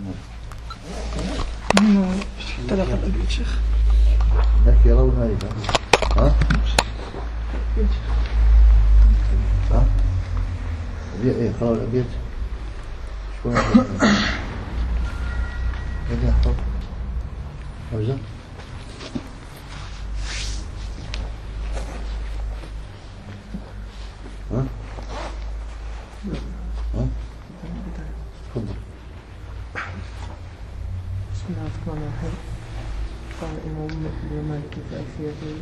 طلق الأبيض شيخ لك يرون هذا ها؟ ها؟ أبيض إيه خلاص الأبيض شوية هذا يحفظ حوزة ها؟ ها؟ تفضل. بسم الله الرحمن الرحيم. قال الإمام ابن مالك في ألفيته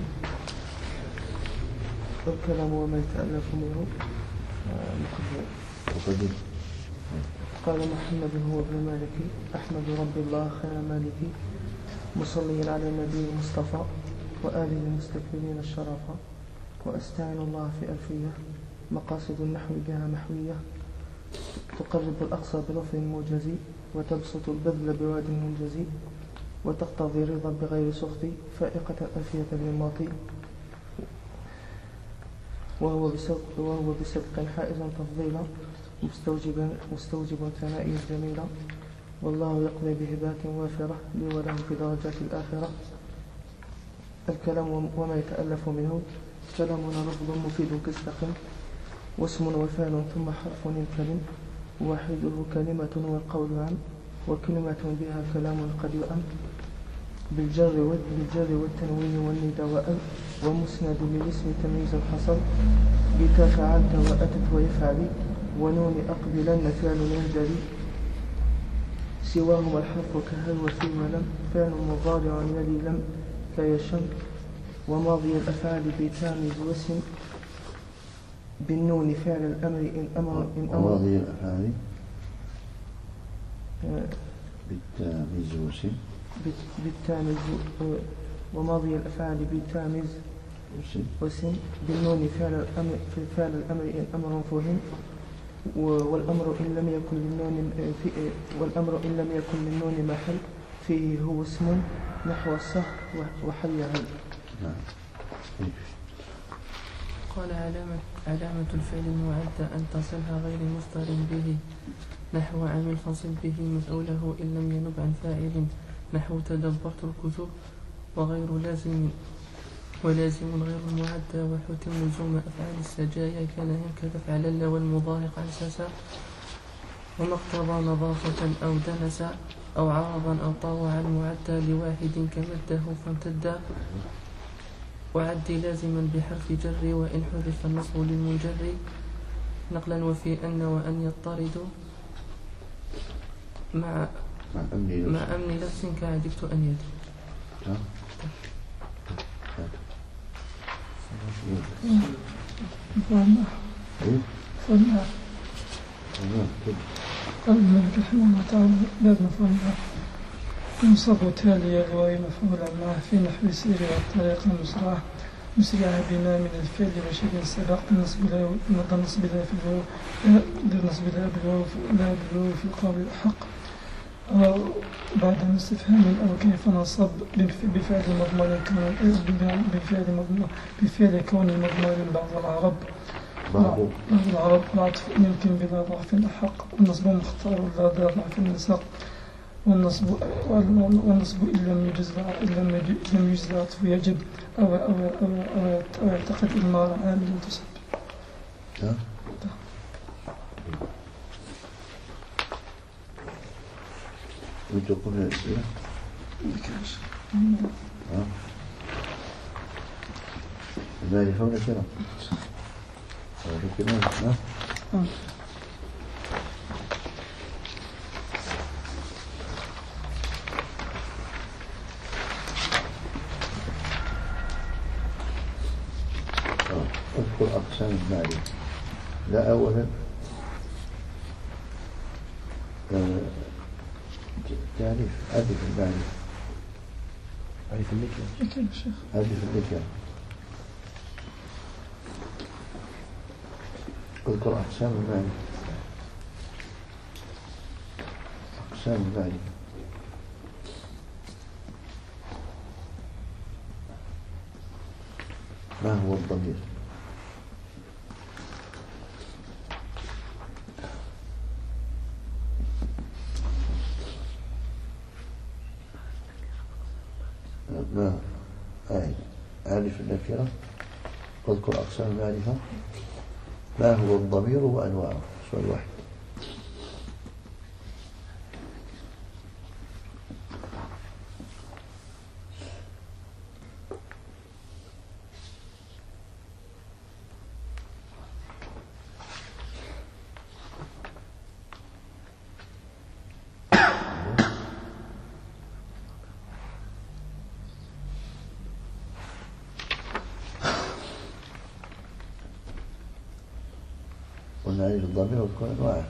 الكلام وما يتألف منه مقدم. قال محمد هو ابن مالك أحمد رب الله خير مالك مصليا على النبي المصطفى وآله المستكبرين الشرفا وأستعين الله في ألفية مقاصد النحو بها محوية تقرب الأقصى بلفظ موجز وتبسط البذل بواد منجز وتقتضي رضا بغير سخط فائقة ألفية للماطي وهو بسبق حائز تفضيلا مستوجب ثنائي الجميلة والله يقضي بهبات وافرة لي وله في درجات الآخرة. الكلام وما يتألف منه كلامنا لفظ مفيد كاستقم واسم وفعل ثم حرف ينكلم واحده كلمة والقول عام وكلمة بها كلام قد يؤم بالجر والتنوين والندى وأل ومسند للاسم تمييز حصل بتا فعلت وأتت ويفعل ونون أقبلن فعل ينجلي سواهما الحرف كهل وفي ولم فعل مضارع يلي لم كيشم وماضي الأفعال بتامز واسم بالنون فعل الأمر إن أمر وماضي الأفعال بالتامز واسم بالتامز وماضي الأفعال بالتامز واسم بالنون فعل الأمر إن أمر فهم والأمر إن لم يكن للنون محل فيه هو اسم نحو الصح وحي هل. قال علامة الفعل المعدى أن تصلها غير مصدر به نحو عامل فصل به مفعوله إن لم ينب عن فاعل نحو تدبرت الكتب وغير لازم ولازم غير المعدى وحتم لزوم أفعال السجايا كان ينكد فعل والمضارع أساسا وما اقتضى نظافة أو دنسا أو عرضا أو طاوع المعدى لواحد كمده فامتد وعد لازما بحرف جر وإن حذف النصب للمنجر نقلا وفي أن وأن يضطرد مع أمن نفس كعجبت أن يد. قال الملك رحمه الله تعالى باب مفعول ينصب تالي الواو مفعولا معه في نحو سير والطريق مسرعة بما من الفعل وشيء سبق نصب لا بالواو في القول الحق بعد الاستفهام أو كيف نصب بفعل كون المضمون بعض العرب العطف يمكن بلا ضعف الحق والنصب مختار لا ضعف النسق والنصب إن لم يجز العطف يجب أو يعتقد المار عامل تصب. وتقول الأسئلة المالي فوق الأسئلة اذكر أقسام المالي. لا أولا تعريف ألف المالي ألف النكرة ألف النكرة اذكر أقسام المالي. أقسام المالي ما هو الضمير؟ ما أعرف النكرة، واذكر أقسام المعرفة، ما هو الضمير وأنواعه. سؤال واحد. ونعرف الضمير واذكر أنواعه.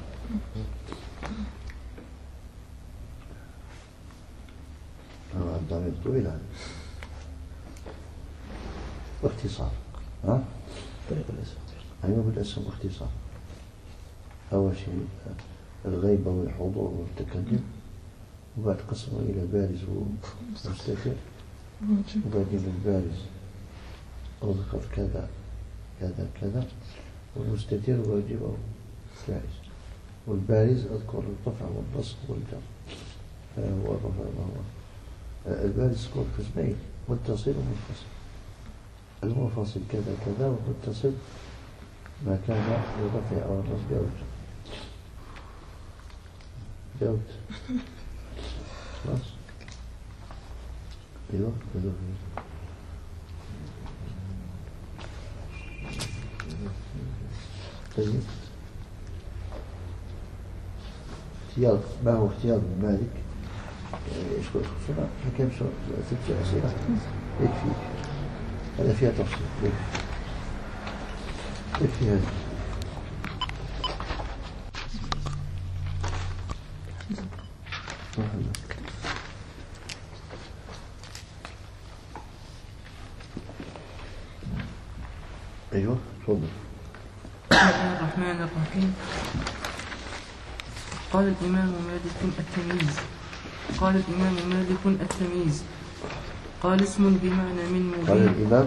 الضمير طويل هذا. باختصار. طريق الاسم. أيوة بالاسم باختصار. أول شيء الغيبة والحضور والتكلم، وبعد قسمه إلى بارز ومستتر، وبعدين البارز أذكر كذا كذا كذا، والمستتر واجب بارز، والبارز أذكر الرفع والنصب والجر. هو الرفع وهو البارز يكون قسمين، متصل ومنفصل. المنفصل كذا كذا، والمتصل ما كان للرفع أو النصب أو الجر. جاوبت. خلاص. ايوه كذا. طيب اختيار، ما هو اختيار ابن مالك؟ ايش قلت بسرعة؟ حكم ست أسئلة يكفي، هذا فيها تفصيل. يكفي هذا. ايوه تفضل. بسم الله الرحمن الرحيم. قال الإمام مالك التمييز. قال الإمام مالك التمييز قال اسم بمعنى من مبين. قال الإمام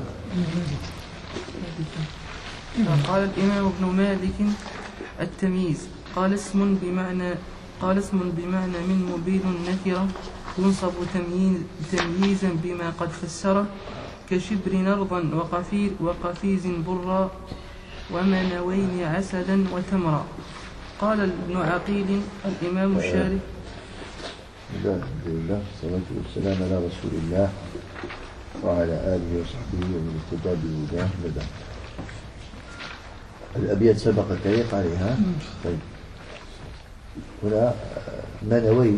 قال الإمام ابن مالك التمييز قال اسم بمعنى من مبين نكرة ينصب تمييزا بما قد فسره، كشبر نرضا وقفيز برا ومنوين عسلا وتمرا. قال ابن عقيل الإمام الشارح. الحمد لله والصلاة والسلام على رسول الله وعلى آله وصحبه ومن اهتدى بهداه أبدا. الأبيات سبق تعليق عليها. طيب هنا منوين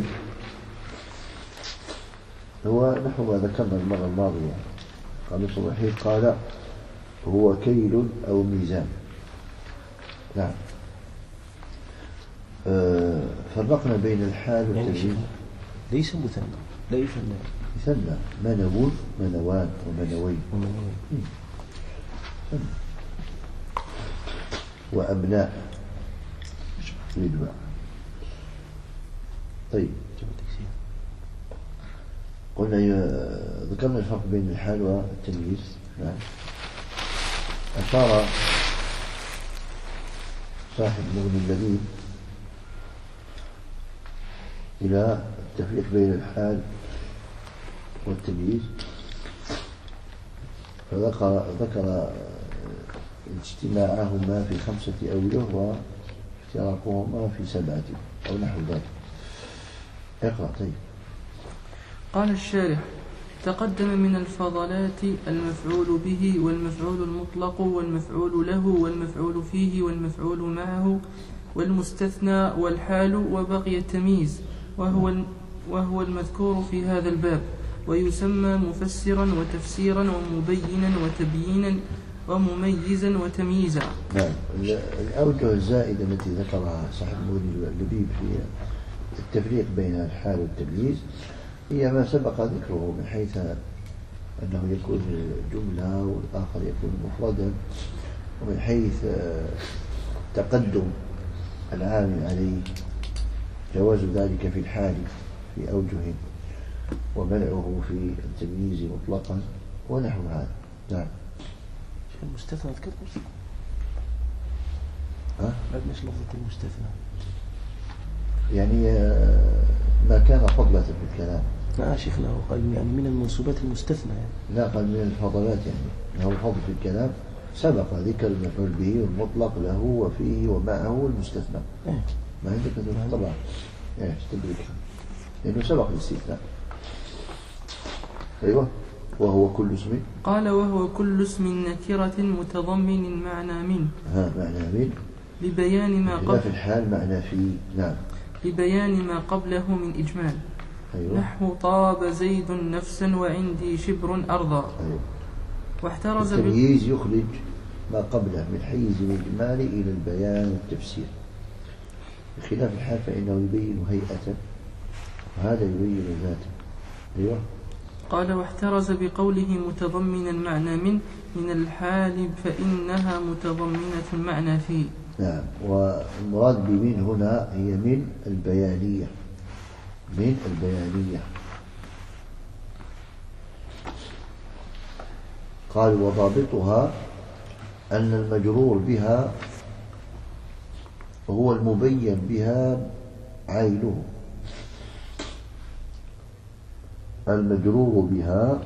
هو نحو ما ذكرنا المرة الماضية. قال ابن الوحيد قال هو كيل أو ميزان. نعم. فرقنا بين الحال والتمييز. ليس مثنى، ليس مثنى منوون منوان ومنوين وأبناء للباء. طيب قلنا ذكرنا الفرق بين الحال والتمييز. نعم. أشار صاحب مغني اللذيذ إلى التفريق بين الحال والتمييز، فذكر اجتماعهما في 5 أوجه وافتراقهما في 7 أو نحو ذلك. اقرأ. طيب. قال الشارح: تقدم من الفضلات المفعول به والمفعول المطلق والمفعول له والمفعول فيه والمفعول معه والمستثنى والحال، وبقي التمييز وهو المذكور في هذا الباب، ويسمى مفسرا وتفسيرا ومبينا وتبيينا ومميزا وتمييزا. نعم. الأوجه الزائدة التي ذكرها صاحب مغني اللبيب في التفريق بين الحال والتمييز هي ما سبق ذكره، من حيث أنه يكون جملة والآخر يكون مفردا، ومن حيث تقدم العامل عليه جواز ذلك في الحال في أوجه، ومنعه في التمييز مطلقا ونحو هذا. نعم. المستثنى تذكر؟ ها؟ ما بدناش لفظة المستثنى. يعني ما كان فضلة في الكلام. لا شيخنا هو قال يعني من المنصوبات المستثنى يعني. لا، قال من الفضلات، يعني له الفضل في الكلام سبق ذكر المفعول به والمطلق له وفيه ومعه والمستثنى. ما عندك طبعا استدركها لأنه سبق الاستثناء. أيوة. وهو كل اسم. قال وهو كل اسم نكرة متضمن معنى من. معنى من لبيان ما قبله في الحال معنى في. نعم. لبيان ما قبله من إجمال. أيوة. نحو طاب زيد نفسا وعندي شبر أرضا. أيوة. واحترز التمييز يخرج ما قبله من حيز الإجمال إلى البيان والتفسير، بخلاف الحال فإنه يبين هيئة وهذا يبين ذاته. أيوة. قال واحترز بقوله متضمنا معنى من الحال فإنها متضمنة معنى فيه. نعم. والمراد بمن هنا هي من البيانية. من البيانية. قال وضابطها أن المجرور بها هو المبين بها عينه. المجرور بها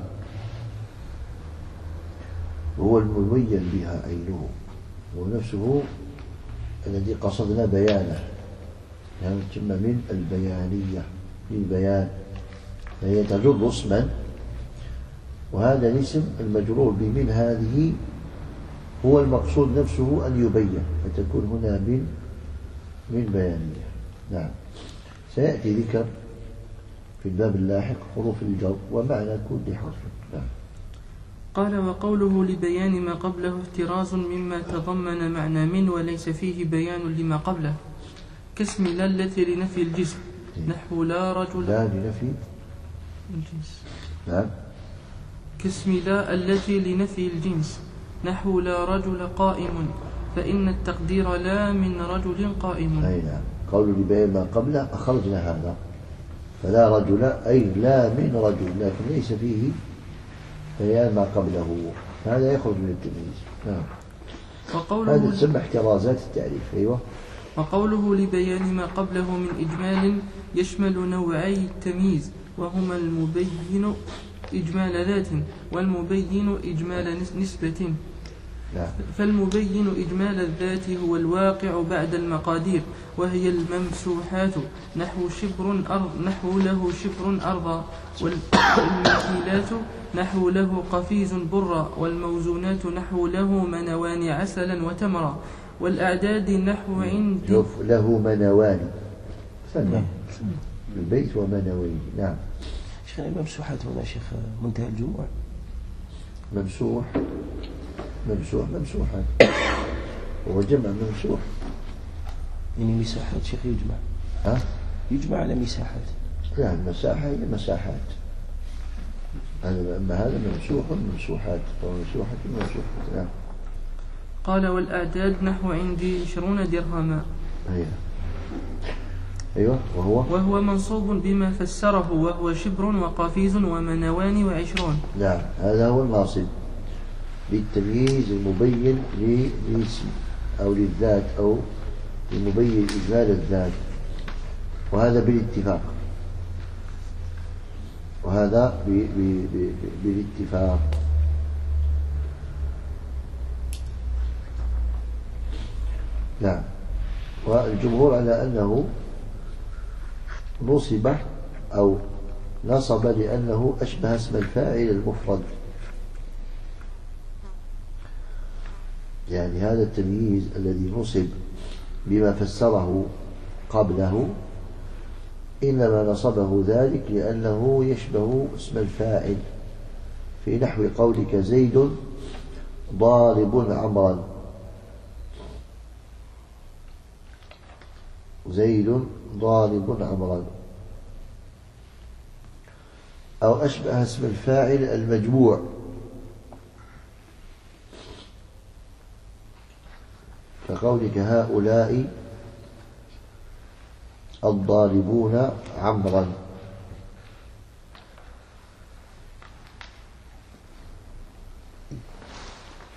هو المبين بها عينه، ونفسه الذي قصدنا بيانه، يعني ثم من البيانية للبيان، فهي تجر اسما، وهذا الاسم المجرور بمن هذه هو المقصود نفسه أن يبين، فتكون هنا من بيانية. نعم. سيأتي ذكر في الباب اللاحق حروف الجر ومعنى كل حرف. نعم. قال وقوله لبيان ما قبله احتراز مما تضمن معنى من وليس فيه بيان لما قبله، كاسم لا التي لنفي الجسم نحو لا رجل. لا لنفي الجنس. نعم. كاسم لا التي لنفي الجنس نحو لا رجل قائم، فإن التقدير لا من رجل قائم. أي نعم. قول لبيان ما قبله أخرجنا هذا، فلا رجل أي لا من رجل، لكن ليس فيه بيان ما قبله، هذا يخرج من التمييز. نعم. هذا تسمى احترازات التعريف. أيوة. وقوله لبيان ما قبله من إجمال يشمل نوعي التمييز، وهما المبين إجمال ذات والمبين إجمال نسبة. نعم. فالمبين إجمال الذات هو الواقع بعد المقادير، وهي الممسوحات نحو له شبر أرضا، والمكيلات نحو له قفيز برا، والموزونات نحو له منوان عسلا وتمرا، والأعداد نحو عند له منوان سنة البيت ومنوين. نعم. شيخنا الممسوحات هنا شيخ منتهى الجموع. ممسوحات هو جمع ممسوح، يعني مساحات شيخ يجمع على مساحات. لا، المساحة هي مساحات، أما هذا ممسوحات وممسوحات. نعم. قال والأعداد نحو عندي 20 درهما. أيوة. وهو منصوب بما فسره، وهو شبر وقفيز ومنوان وعشرون. نعم. هذا هو الناصب للتمييز المبين للاسم أو للذات أو المبين إجمال الذات، وهذا بالاتفاق، بالاتفاق. نعم. والجمهور على أنه نصب أو نصب لأنه أشبه اسم الفاعل المفرد، يعني هذا التمييز الذي نصب بما فسره قبله إنما نصبه ذلك لأنه يشبه اسم الفاعل، في نحو قولك زيد ضارب عمرا. زيد ضارب عمرا، أو أشبه اسم الفاعل المجموع، كقولك هؤلاء الضاربون عمرا.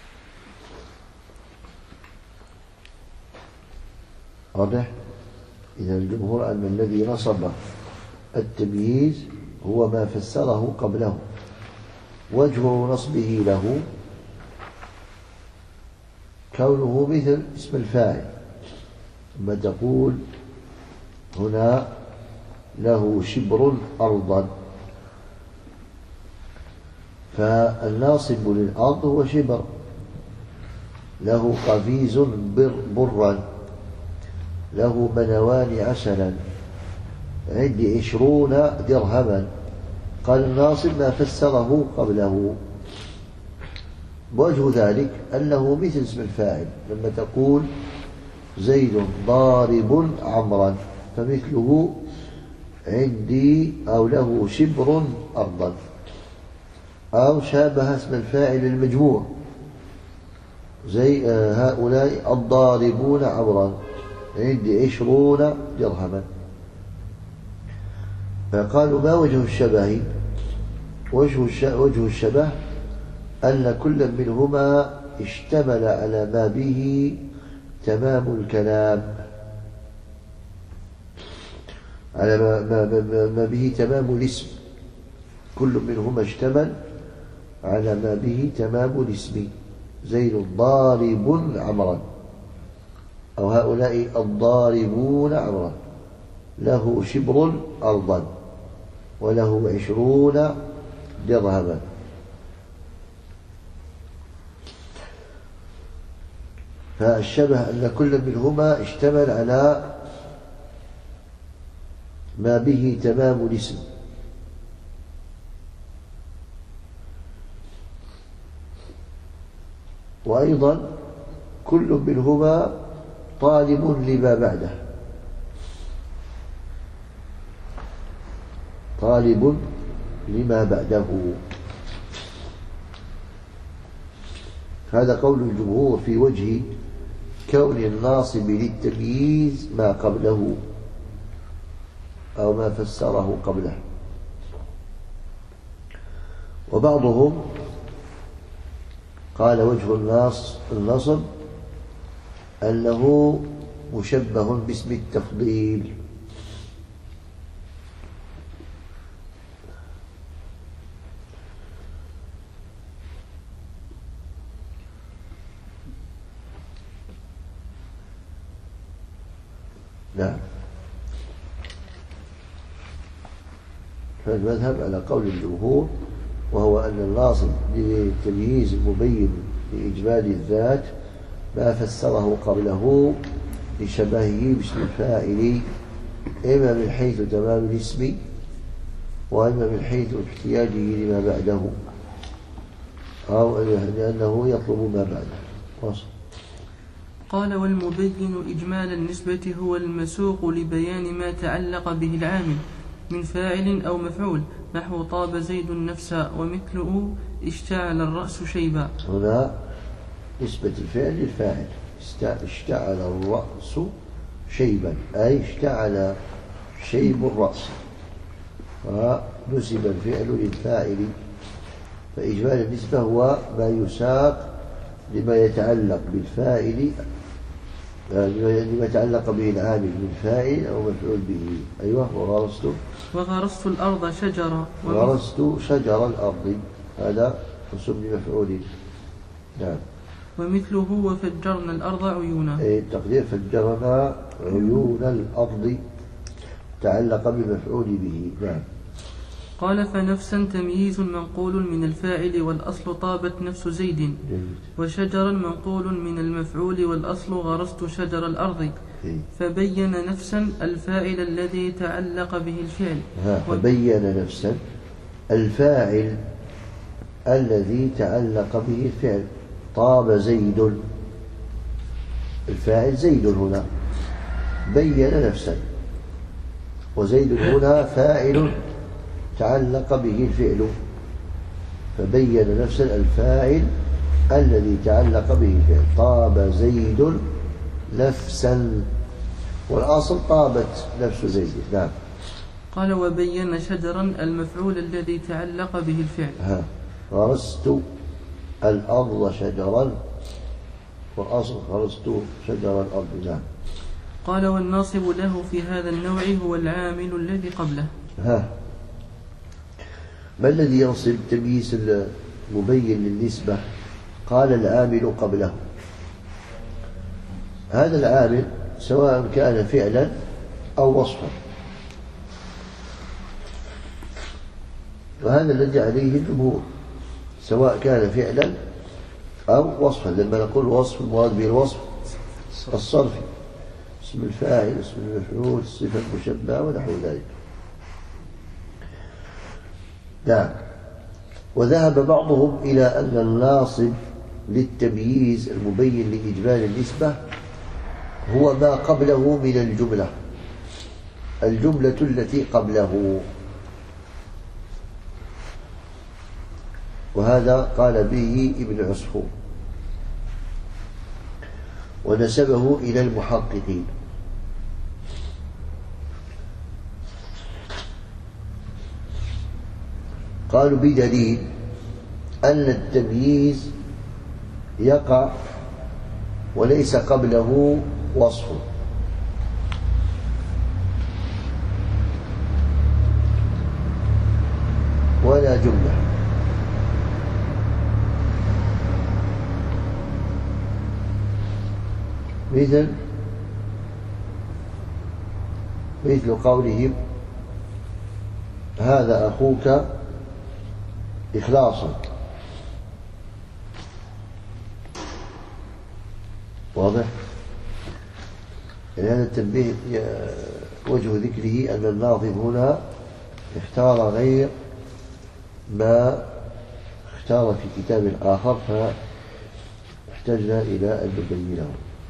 واضح؟ إذا الجمهور أن الذي نصب التمييز هو ما فسره قبله. وجه نصبه له كونه مثل اسم الفاعل، ثم تقول هنا له شبر أرضا، فالناصب للأرض هو شبر. له قفيز برا، له منوان عسلا، عندي 20 درهما. قال الناصب ما فسره قبله. وجه ذلك أنه مثل اسم الفاعل، لما تقول زيد ضارب عمرا فمثله عندي أو له شبر أرضا، أو شابه اسم الفاعل المجموع زي هؤلاء الضاربون عمرا عندي 20 درهما. فقالوا ما وجه الشبه؟ وجه الشبه أن كل منهما اشتمل على ما به تمام الكلام، على ما به تمام الاسم. كل منهما اشتمل على ما به تمام الاسم، زيد ضارب عمرا، أو هؤلاء الضاربون عمرا، له شبر أرضا وله 20 درهما. فالشبه أن كل منهما اشتمل على ما به تمام الاسم. وأيضا كل منهما طالب لما بعده، طالب لما بعده. هذا قول الجمهور في وجه كون الناصب للتمييز ما قبله أو ما فسره قبله. وبعضهم قال وجه النصب أنه مشبه باسم التفضيل، نعم. فالمذهب على قول الجمهور، وهو أن الناصب للتمييز المبين لإجمال الذات ما فسره قبله لشبهه باسم الفاعل، إما من حيث تمام الاسم وإما من حيث احتياجه لما بعده، أو لأنه يطلب ما بعده. وصل. قال والمبين إجمال النسبة هو المسوق لبيان ما تعلق به العامل من فاعل أو مفعول، نحو طاب زيد النفس ومثله اشتعل الرأس شيبا. هنا نسبة الفعل للفاعل، اشتعل الرأس شيبا، أي اشتعل شيب الرأس، ونسب الفعل للفاعل. فإجمال النسبة هو ما يساق لما يتعلق بالفاعل، لما يتعلق به العامل من فاعل أو مفعول به. أيوة. وغرست الأرض شجرة، وغرست شجر الأرض، هذا منصوب بمفعول. نعم. ومثله وفجرنا الأرض عيونا، التقدير فجرنا عيون الأرض تعلق بمفعول به. نعم. قال فنفسا تمييز منقول من الفاعل والأصل طابت نفس زيد، وشجرا منقول من المفعول والأصل غرست شجر الأرض. فبين نفسا الفاعل الذي تعلق به الفعل. فبين نفسا الفاعل الذي تعلق به الفعل. طاب زيد، الفاعل زيد هنا، بين نفسا، وزيد هنا فاعل تعلق به الفعل، فبين نفسا الفاعل الذي تعلق به الفعل. طاب زيد نفسا، والأصل طابت نفس زيد. نعم. قال وبين شجرا المفعول الذي تعلق به الفعل. غرست الأرض شجرا، والأصل غرست شجر الأرض. نعم. قال والناصب له في هذا النوع هو العامل الذي قبله. ما الذي ينصب تمييز المبين للنسبة؟ قال العامل قبله. هذا العامل سواء كان فعلا أو وصفا، وهذا الذي عليه الجمهور، سواء كان فعلا أو وصفا. لما نقول وصف المراد به الوصف الصرفي، اسم الفاعل، اسم المفعول، الصفة المشبهة ونحو ذلك. نعم. وذهب بعضهم إلى أن الناصب للتمييز المبين لإجمال النسبة هو ما قبله من الجملة التي قبله، وهذا قال به ابن عصفور ونسبه إلى المحققين. قالوا بدليل أن التمييز يقع وليس قبله وصف ولا جملة، مثل قولهم هذا أخوك إخلاصا. واضح؟ يعني هذا التنبيه وجه ذكره أن الناظم هنا اختار غير ما اختار في كتاب آخر، فاحتجنا إلى أن نبينه.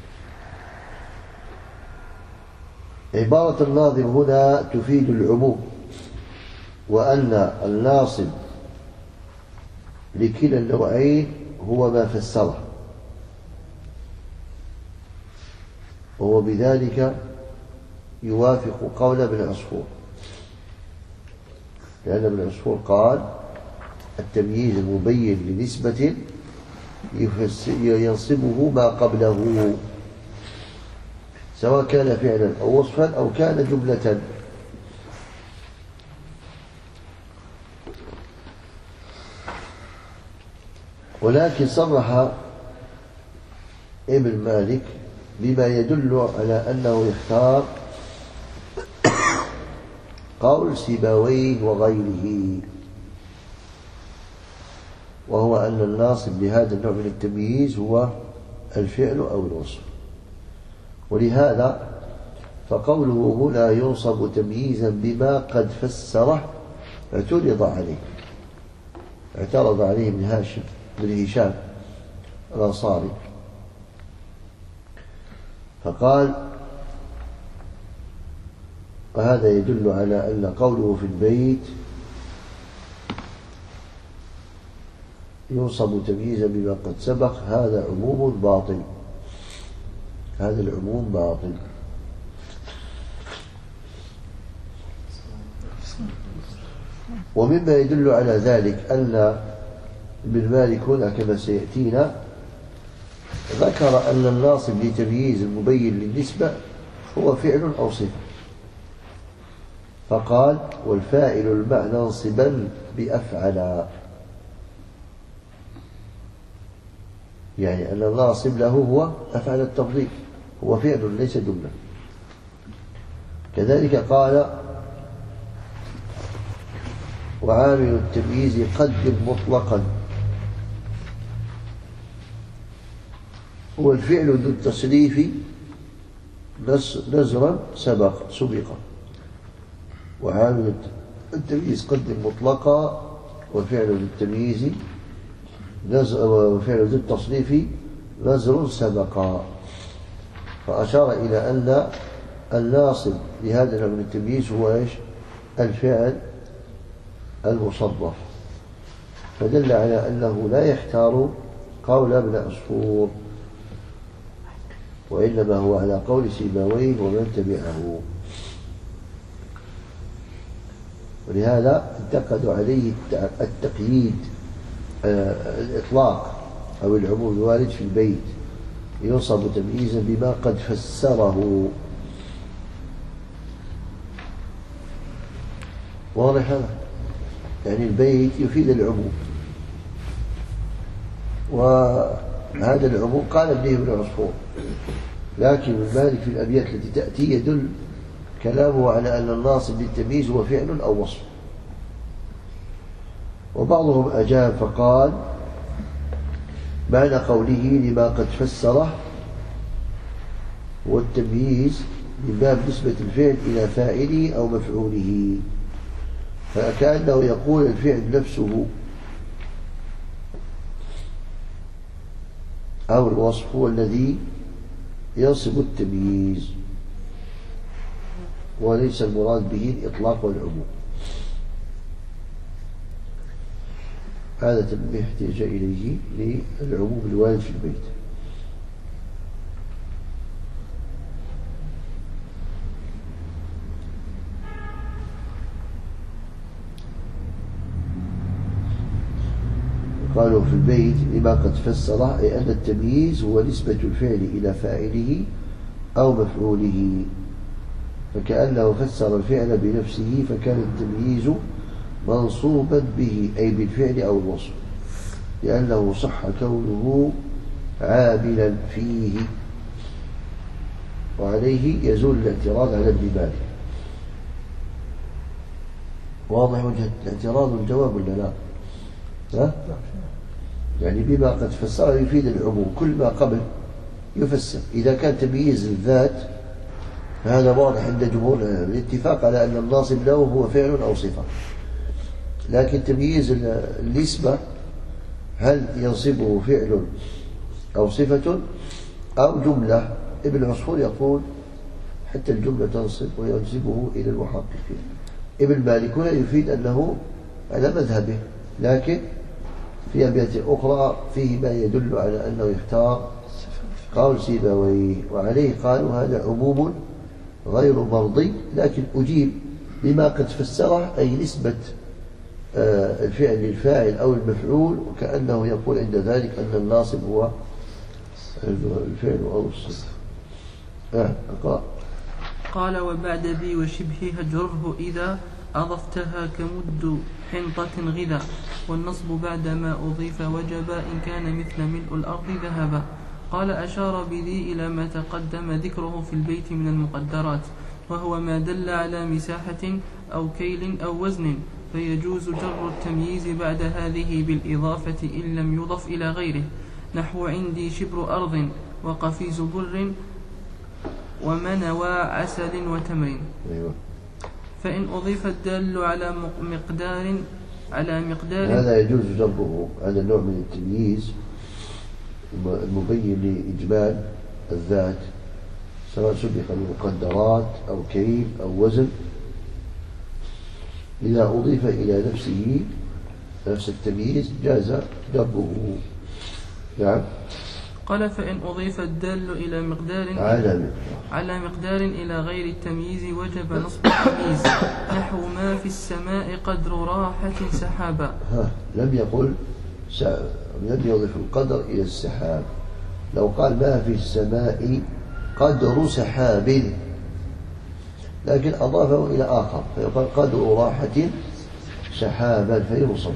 عبارة الناظم هنا تفيد العموم، وأن الناصب لكلا النوعين هو ما فسره، وهو بذلك يوافق قول ابن عصفور، لأن ابن عصفور قال التمييز المبين لنسبة ينصبه ما قبله، سواء كان فعلا أو وصفا أو كان جملة. ولكن صرح ابن مالك بما يدل على أنه يختار قول سيبويه وغيره، وهو أن الناصب لهذا النوع من التمييز هو الفعل أو الوصف. ولهذا فقوله هنا ينصب تمييزا بما قد فسره اعترض عليه بن هشام الأنصاري، فقال وهذا يدل على أن قوله في البيت ينصب تمييزا بما قد سبق هذا عموم باطل، هذا العموم باطل. ومما يدل على ذلك أن ابن مالك هنا كما سيأتينا ذكر أن الناصب لتمييز المبين للنسبة هو فعل أو صفة، فقال والفاعل المعنى انصبا بأفعل، يعني أن الناصب له هو أفعل التفضيل، هو فعل ليس جملة. كذلك قال وعامل التمييز قدر مطلقا، هو الفعل ذو التصريف نزرا سبق. وعامل التمييز قدر مطلقا وفعل ذو التمييز وفعل ذو التصريف نزر سبق. فأشار إلى أن الناصب لهذا النوع من التمييز هو إيش؟ الفعل المصرف، فدل على أنه لا يختار قول ابن عصفور، وإنما هو على قول سيبويه ومن تبعه. ولهذا انتقدوا عليه التقييد، الإطلاق أو العموم الوارد في البيت ينصب تمييزا بما قد فسره، واضح هذا؟ يعني البيت يفيد العموم، وهذا العموم قال به ابن عصفور، لكن ابن مالك في الأبيات التي تأتي يدل كلامه على أن الناصب للتمييز هو فعل أو وصف. وبعضهم أجاب فقال معنى قوله لما قد فسره والتمييز من باب نسبة الفعل إلى فاعله أو مفعوله، فكأنه يقول الفعل نفسه أو الوصف هو الذي ينصب التمييز، وليس المراد به الإطلاق والعموم. هذا تنبيه احتاج إليه للعموم الوارد في البيت. قالوا في البيت لما قد فسره، أي أن التمييز هو نسبة الفعل إلى فاعله أو مفعوله، فكأنه فسر الفعل بنفسه فكان التمييز منصوبا به أي بالفعل أو الوصف، لأنه صح كونه عاملا فيه، وعليه يزول الاعتراض على ابن مالك. واضح وجه الاعتراض والجواب ولا لا؟ ها؟ يعني بما قد فسره يفيد العموم، كل ما قبل يفسر. إذا كان تمييز الذات هذا واضح عند جمهور الاتفاق على أن الناصب له هو فعل أو صفة، لكن تمييز الاسم هل ينصبه فعل أو صفة أو جملة؟ ابن عصفور يقول حتى الجملة تنصب وينسبه إلى المحققين. ابن مالك هنا يفيد أنه على مذهبه، لكن في أبيات أخرى فيه ما يدل على أنه يختار قول سيبويه، وعليه قالوا هذا عموم غير مرضي، لكن أجيب بما قد فسره أي نسبة الفعل للفاعل أو المفعول، وكأنه يقول عند ذلك أن الناصب هو الفعل أو الصفة. أقرأ. قال وبعد ذي وشبه هجره إذا أضفتها كمد حنطة غذا، والنصب بعدما أضيف وجب إن كان مثل ملء الأرض ذهبا. قال أشار بذي إلى ما تقدم ذكره في البيت من المقدرات، وهو ما دل على مساحة أو كيل أو وزن، فيجوز جر التمييز بعد هذه بالإضافة إن لم يضف إلى غيره، نحو عندي شبر أرض وقفيز بر ومنوى عسل وتمر. فإن أضيف الدال على مقدار هذا يجوز جره. هذا النوع من التمييز المبين لإجمال الذات، سواء سبق بمقدرات أو كيل أو وزن، إذا أضيف إلى نفسه نفس التمييز جاز جره. نعم. قال فإن أضيف الدال إلى مقدار على مقدار إلى غير التمييز وجب نصب التمييز، نحو ما في السماء قدر راحة سحابا. لم يضيف القدر إلى السحاب. لو قال ما في السماء قدر سحاب، لكن أضافه إلى آخر فيقال قدر راحة سحابا فينصب.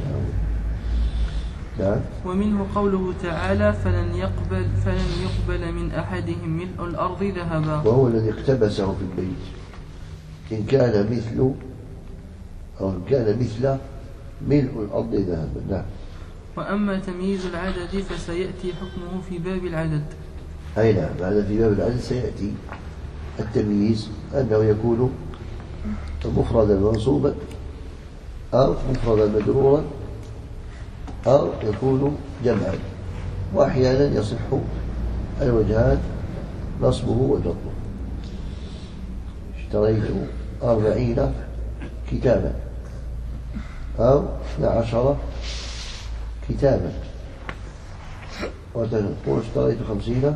نعم. ومنه قوله تعالى فلن يقبل من أحدهم ملء الأرض ذهبا، وهو الذي اقتبسه في البيت إن كان مثل ملء الأرض ذهبا. نعم. وأما تمييز العدد فسيأتي حكمه في باب العدد. أي نعم، هذا في باب العدد سيأتي التمييز أنه يكون مفردا منصوبا أو مفردا مجرورا أو يكون جمعا، وأحيانا يصح الوجهان نصبه وجره. اشتريت 40 كتابا أو 12 كتابا، وتقول اشتريت 50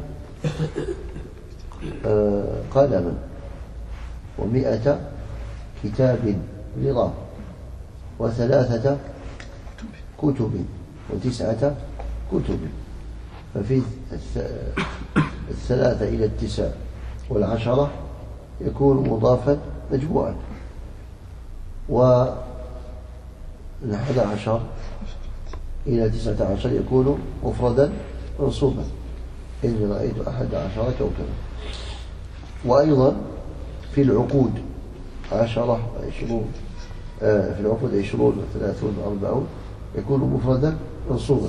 قلما و100 كتاب رضا و3 كتب و9 كتب، ففي 3 إلى 9 و10 يكون مضافا مجموعا، و من 11 إلى 19 يكون مفردا منصوبا. إني رأيت 11 كوكبا. وأيضا في العقود 10 و20 في العقود 20 و30 و40 يكون مفردا منصوبا.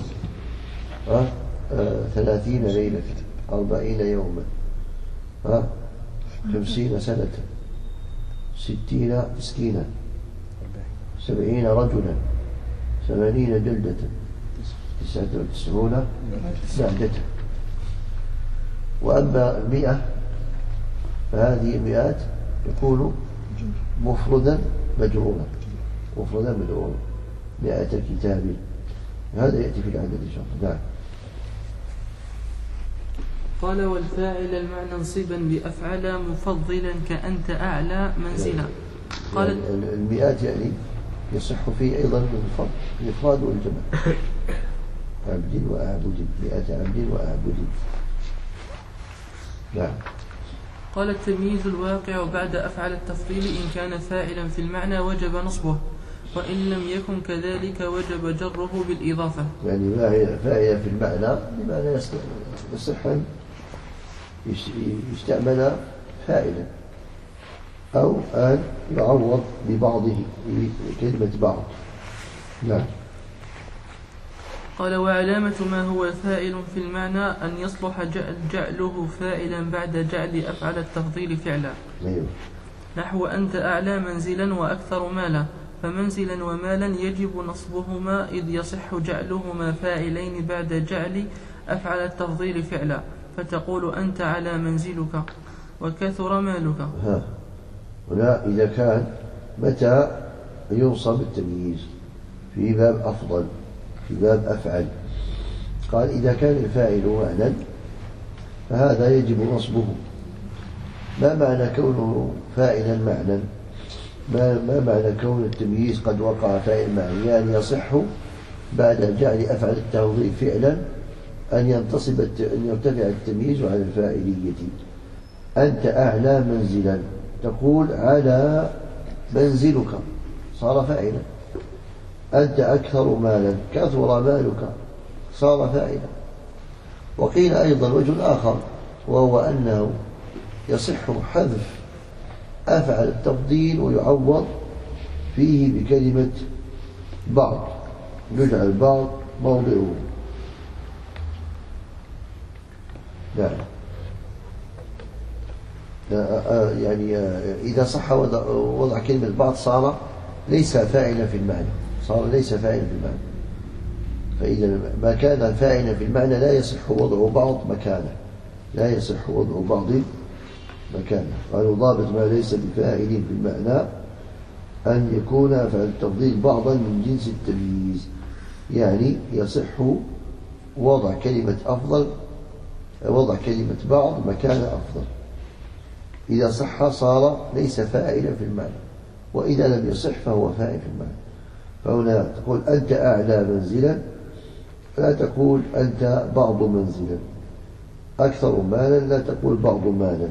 30 ليلة 40 يوما 50 سنة 60 مسكينا 70 رجلا 80 جلدة 99 نعدة. وأما 100 فهذه المئات يكون مفردا مجرورا 100 كتاب. هذا يأتي في العدد إن شاء الله. نعم. قال والفاعل المعنى انصبا بأفعل مفضلا كأنت أعلى منزلا. قال المئات يعني يصح فيه أيضا من الإفراد والجمع. عبد وأعبد 100 عبد وأعبد. نعم. قال التمييز الواقع بعد أفعل التفضيل إن كان فاعلا في المعنى وجب نصبه، وإن لم يكن كذلك وجب جره بالإضافة. يعني ما هي فاعلة في المعنى بمعنى يصح أن يستعمل فاعلا أو أن يعوض ببعضه بكلمة بعض. نعم. قال وعلامة ما هو فاعل في المعنى أن يصلح جعله فاعلا بعد جعل أفعل التفضيل فعلا. أيوه. نحو أنت أعلى منزلا وأكثر مالا، فمنزلا ومالا يجب نصبهما إذ يصح جعلهما فاعلين بعد جعل أفعل التفضيل فعلا، فتقول أنت على منزلك وكثر مالك. هنا إذا كان متى ينصب التمييز في باب أفضل في باب أفعل. قال إذا كان الفاعل معنى فهذا يجب نصبه. ما معنى كونه فاعلا معنى؟ ما معنى كون التمييز قد وقع فاعل معنى؟ يعني يصح بعد جعل أفعل التفضيل فعلا أن يرتفع التمييز على الفاعلية. أنت أعلى منزلا تقول على منزلك صار فاعلا. أنت أكثر مالا كثر مالك صار فاعلا. وقيل أيضا وجه آخر وهو أنه يصح حذف أفعل التفضيل ويعوض فيه بكلمة بعض، يجعل بعض موضعه. نعم. يعني إذا صح وضع كلمة بعض صار ليس فاعلا في المعنى، فإذا ما كان فاعلا في المعنى لا يصح وضع بعض مكانه. قالوا ضابط ما ليس بفاعل في المعنى أن يكون أفعل التفضيل بعضا من جنس التمييز. يعني يصح وضع كلمة بعض مكان أفضل. إذا صح صار ليس فاعلا في المعنى، وإذا لم يصح فهو فاعل في المعنى. فهنا تقول أنت أعلى منزلا، لا تقول أنت بعض منزلا. أكثر مالا لا تقول بعض مالا.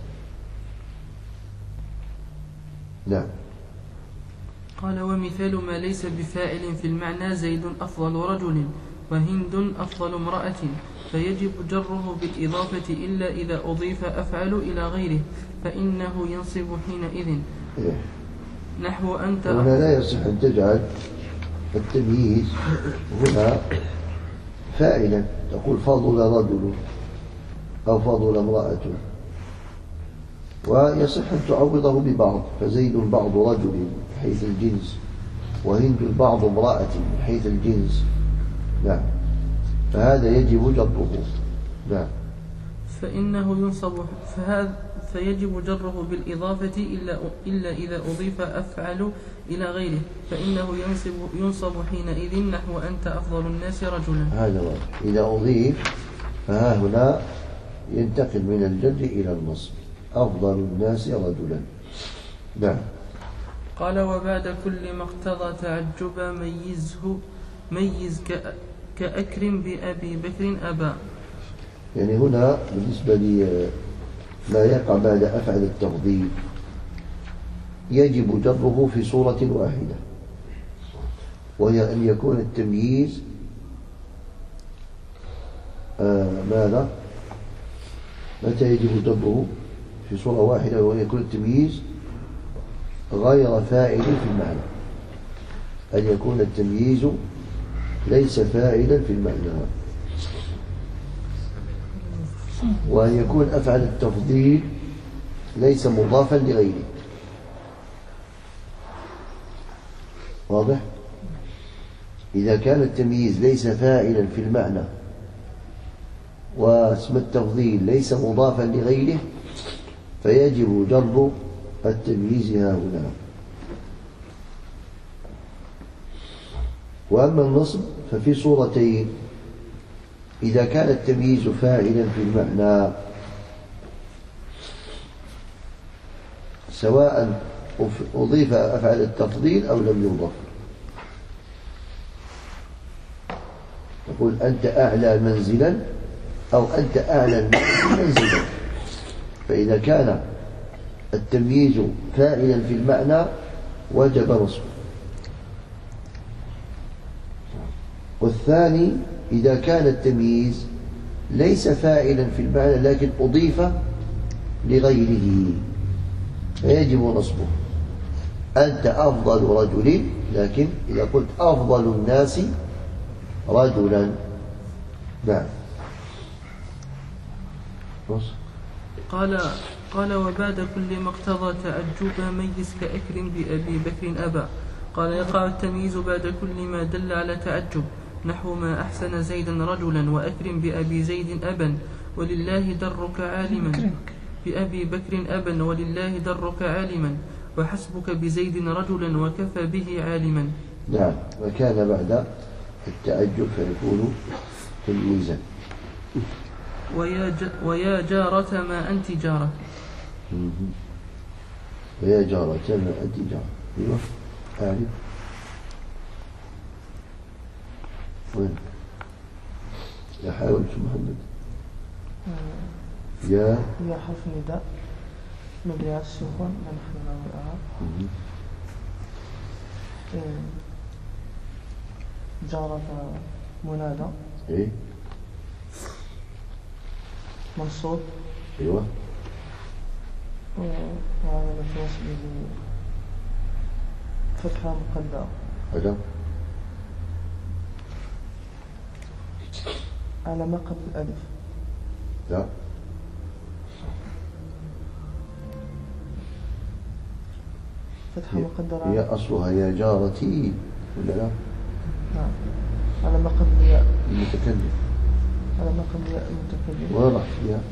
نعم. قال ومثال ما ليس بفاعل في المعنى زيد أفضل رجل وهند أفضل امرأة، فيجب جره بالإضافة إلا إذا أضيف أفعل إلى غيره فإنه ينصب حينئذ. نحو أنت. هنا لا يصح أن تجعل التمييز هنا فاعلا، تقول فضل رجل أو فضل امرأة، ويصح أن تعوضه ببعض، فزيد بعض رجل من حيث الجنس وهند بعض امرأة من حيث الجنس. نعم. فهذا يجب جره. نعم. فإنه ينصب فيجب جره بالإضافة إلا إذا أضيف أفعل إلى غيره فإنه ينصب حينئذ. نحو أنت أفضل الناس رجلا. هذا واضح. إذا أضيف فها هنا ينتقل من الجر إلى النصب. أفضل الناس رجلا. نعم. قال وبعد كل ما اقتضى تعجبا ميز كأكرم بأبي بكر أبا. يعني هنا بالنسبة لما يقع بعد أفعل وهي أن يكون التمييز ماذا؟ متى يجب ضربه؟ في صورة واحدة، وأن يكون التمييز غير فاعل في المعنى، أن يكون التمييز ليس فاعلا في المعنى، وأن يكون أفعل التفضيل ليس مضافا لغيره. واضح؟ إذا كان التمييز ليس فاعلا في المعنى واسم التفضيل ليس مضافا لغيره فيجب جر التمييز ها هنا. وأما النصب ففي صورتين: إذا كان التمييز فاعلا في المعنى سواء أضيف أفعل التفضيل أو لم يضف. تقول أنت أعلى منزلا أو أنت أعلى منزلا، فإذا كان التمييز فاعلا في المعنى وجب نصبه. والثاني إذا كان التمييز ليس فاعلا في المعنى لكن أضيف لغيره فيجب نصبه. أنت أفضل رجل، لكن إذا قلت أفضل الناس رجلا. نعم. قال وبعد كل ما اقتضى تعجبا ميز كأكرم بأبي بكر أبا. قال يقع التمييز بعد كل ما دل على تعجب، نحو ما أحسن زيدا رجلا وأكرم بأبي زيد أبا ولله درك عالما، بأبي بكر أبا ولله درك عالما، وحسبك بزيد رجلا وكفى به عالما. نعم. وكان بعد التعجب فيكون تمييزا. ويا جارة ما أنت جارة. ويا جارة ما أنت جارة. أيوة. أعرف. وين؟ يا حاول شو محمد. يا حرف نداء مبني على السكون لا محل له الإعراب. جارة منادى. إيه. منصوب. أيوة. وعلامة وصله فتحة مقدرة. هذا على ما قبل الألف. لا. فتحة مقدرة. هي أصلها يا جارتي ولا لا؟ نعم. على ما قبل ياء المتكلم. على ما قبل ياء المتكلم. وين راح ياء؟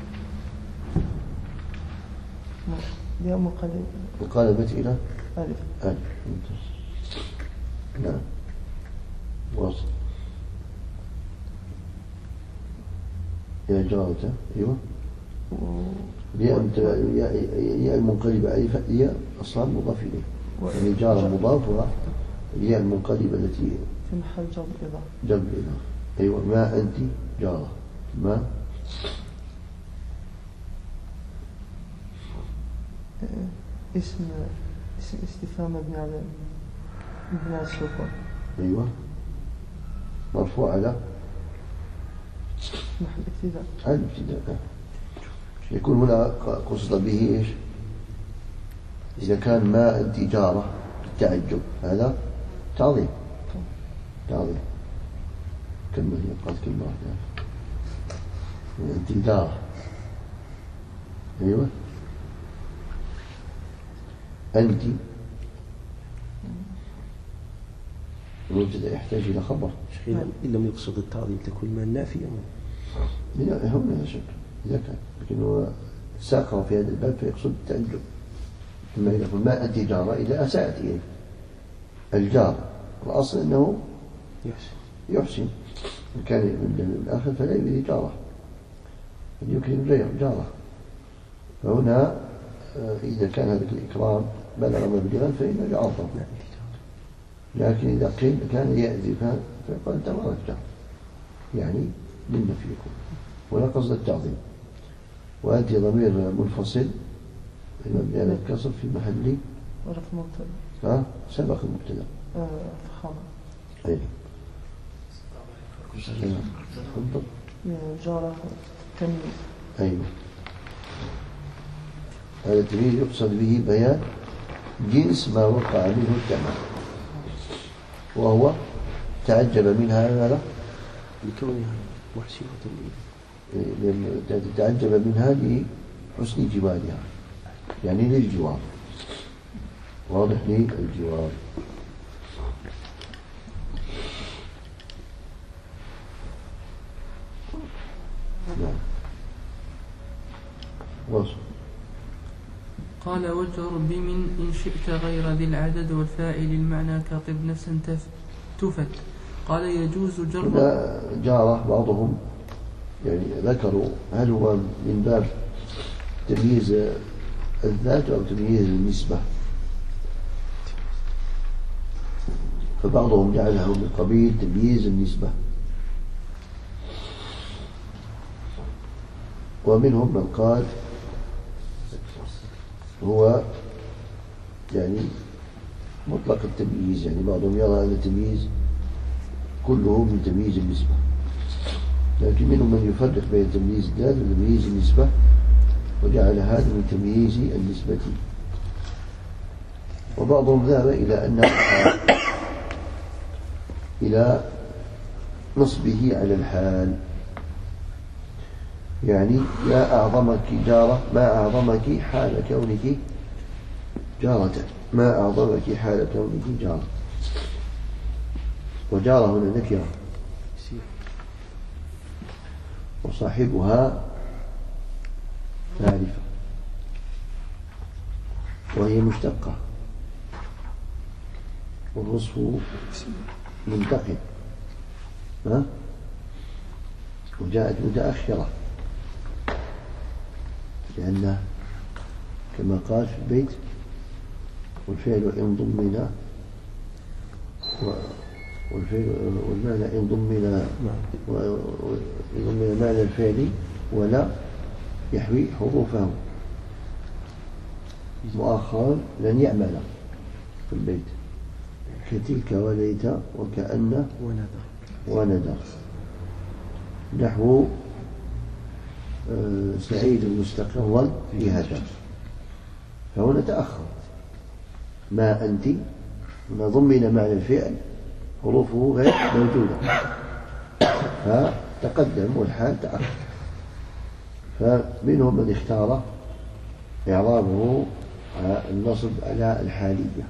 ياء انقلبت إلى ألف. ألف. نعم. واصل. يا جارته. أيوة. ياء المنقلبة ألف ياء أصلا مضاف إليه، يعني جار مضاف والياء المنقلبة التي في محل جر إضافة. جر إضافة. أيوة. ما أنت جارة. ما اسم استفهام مبني على السكون. أيوة. مرفوع على محل ابتداء. على الابتداء. يكون هنا قصد به إيش؟ إذا كان ما أنت جارة التعجب هذا تعظيم. تعظيم. كلمة هي قالت كلمة واحدة. أنت جارة. أيوة. أنت المبتدأ يحتاج إلى خبر. إن لم يقصد التعظيم تكون ما نافية. لا هم لا شك إذا كان، لكنه ساقه في هذا الباب فيقصد التعجب. ثم يقول ما أنت جارة إذا أسأت إليه. الجار الأصل أنه يحسن. إن كان من الآخر فلا يريد جارة، بل يكرم جارة. فهنا إذا كان هذا الإكرام بلغ مبلغا فإنه يعظم، لكن إذا قيل كان يأذي فيقول أنت ما رجع، يعني منا فيكم، ولا قصد التعظيم. وأنت ضمير منفصل مبني على الكسر في محل رفع مبتدأ. سبق المبتدأ. خبر. جارة تمييز. أيوه، هذا التمييز يقصد به بيان جنس ما وقع منه التمام، وهو تعجب منها ماذا؟ لكونها محسنة تعجب منها لحسن جوارها، يعني للجوار، واضح، للجوار. نعم. وصف. قال واجر بمن إن شئت غير ذي العدد والفاعل المعنى كطب نفسا تفت. قال يجوز جر جارة بعضهم يعني ذكروا هل هو من باب تمييز الذات أو تمييز النسبة، فبعضهم جعله من قبيل تمييز النسبة، ومنهم من قال هو يعني مطلق التمييز، يعني بعضهم يرى أن التمييز كله من تمييز النسبة، لكن منهم من يفرق بين تمييز الذات وتمييز النسبة وجعل هذا من تمييز النسبة. وبعضهم ذهب إلى أن إلى نصبه على الحال، يعني يا أعظمك جارة، ما أعظمك حال كونك جارة، ما أعظمك حال كونك جارة. وجارة هنا نكرة وصاحبها معرفة وهي مشتقة، والوصف منتقل، وجاءت متأخرة لأن كما قال في البيت والفعل إن ضمن والمعنى إن ضمن معنى الفعل ولا يحوي حروفه مؤخرا لن يعمل في البيت كتلك وليت وكأن وندر، نحو سعيد مستقرا في هدر، فهنا تأخر ما أنت ما ضمن معنى الفعل حروفه غير موجودة فتقدم والحال تأخر، فمنهم من اختار إعرابه النصب على الحالية.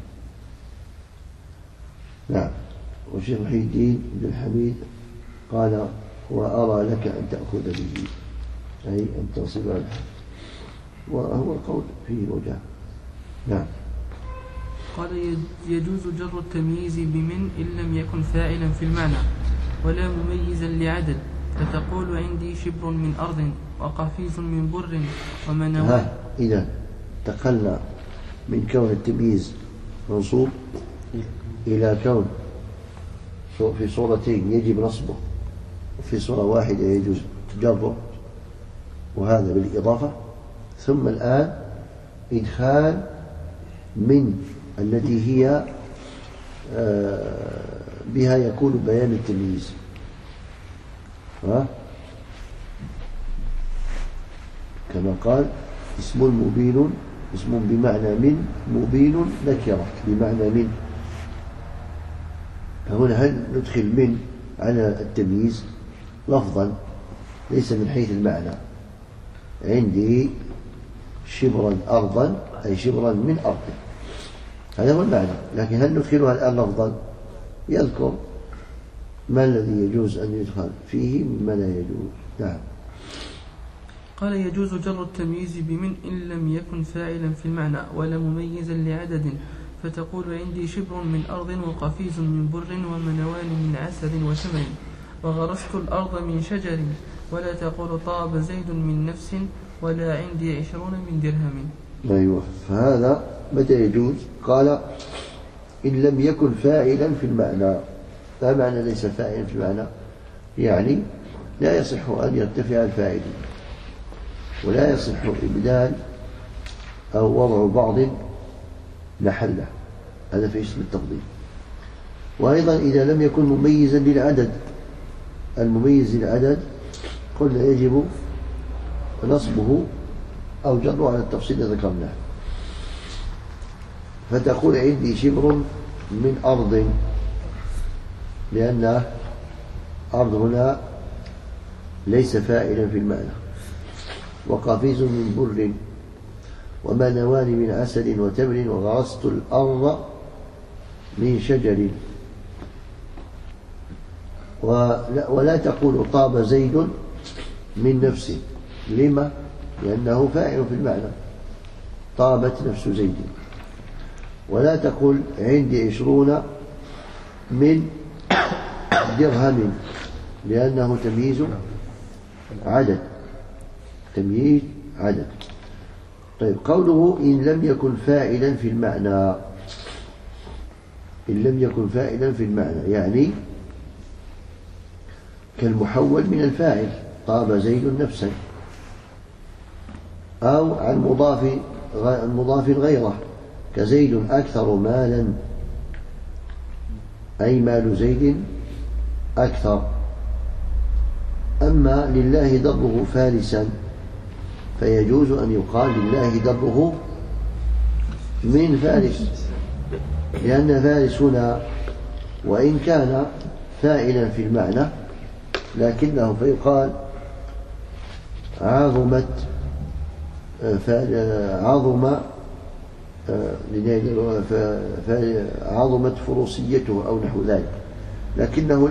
نعم. والشيخ محي الدين بن الحميد قال وأرى لك أن تأخذ به، أي أن تصب على الحال، وهو القول فيه وجه. نعم. قال يجوز جر التمييز بمن إن لم يكن فاعلا في المعنى ولا مميزا لعدد، فتقول عندي شبر من أرض وقفيز من بر ومنوى. إذا انتقلنا من كون التمييز منصوب إلى كون في صورتين يجب نصبه وفي صورة واحدة يجوز جره، وهذا بالإضافة، ثم الآن إدخال من التي هي بها يكون بيان التمييز، كما قال اسم مبين، اسم بمعنى من، مبين نكرة بمعنى من. فهنا هل ندخل من على التمييز لفظا ليس من حيث المعنى؟ عندي شبرا أرضا أي شبرا من أرض، هذا هو المعنى، لكن هل ندخلها الآن لفظا؟ يذكر ما الذي يجوز أن يدخل فيه مما لا يجوز. نعم. قال يجوز جر التمييز بمن إن لم يكن فاعلا في المعنى ولا مميزا لعدد، فتقول عندي شبر من أرض وقفيز من بر ومنوان من عسل وشمل وغرست الأرض من شجر، ولا تقول طاب زيد من نفس ولا عندي 20 من درهم. أيوة. فهذا متى يجوز؟ قال إن لم يكن فاعلا في المعنى. ما معنى ليس فاعلا في المعنى؟ يعني لا يصح أن يرتفع الفاعل، ولا يصح إبدال أو وضع بعض محله، هذا في اسم التفضيل. وأيضا إذا لم يكن مميزا للعدد، المميز للعدد قلنا يجب نصبه أو جره على التفصيل الذي ذكرناه. فتقول عندي شبر من أرض، لأن أرض هنا ليس فاعلا في المعنى. وقفيز من بر وما نوان من عسل وتمر وغرست الأرض من شجر. ولا تقول طاب زيد من نفسه. لما؟ لأنه فاعل في المعنى، طابت نفس زيد. ولا تقول عندي 20 من درهم، لأنه تمييز عدد، تمييز عدد. طيب، قوله إن لم يكن فاعلا في المعنى، إن لم يكن فاعلا في المعنى يعني كالمحول من الفاعل، طاب زيد نفسا، أو عن مضاف غيره، كزيد أكثر مالا، أي مال زيد أكثر. أما لله دره فارسا فيجوز أن يقال لله دره من فارس، لأن فارس هنا وإن كان فاعلا في المعنى لكنه فيقال عظمت فروسيته أو نحو ذلك، لكنه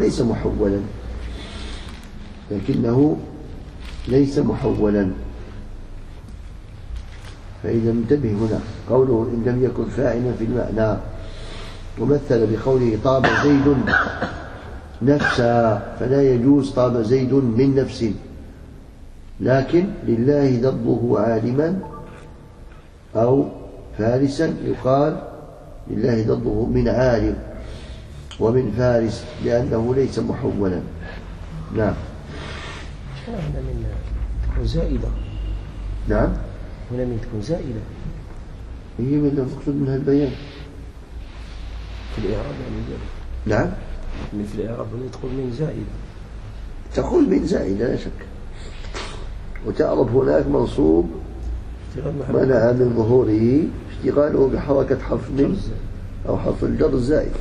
ليس محولا. فإذا انتبه هنا، قوله إن لم يكن فاعلا في المعنى ومثل بقوله طاب زيد نفسا، فلا يجوز طاب زيد من نفس، لكن لله ضبه عالما أو فارسا يقال لله ضبه من عالم ومن فارس، لأنه ليس محولا. نعم. هنا من تكون زائدة. نعم، هنا من تكون زائدة، هي من المقصود منها البيان في الإعراب يعني. نعم، من في الإعراب تقول من زائدة، تقول من زائدة لا شك، وتعرف هناك منصوب منع من ظهوره اشتغاله بحركة حرف من أو حرف الجر الزائد.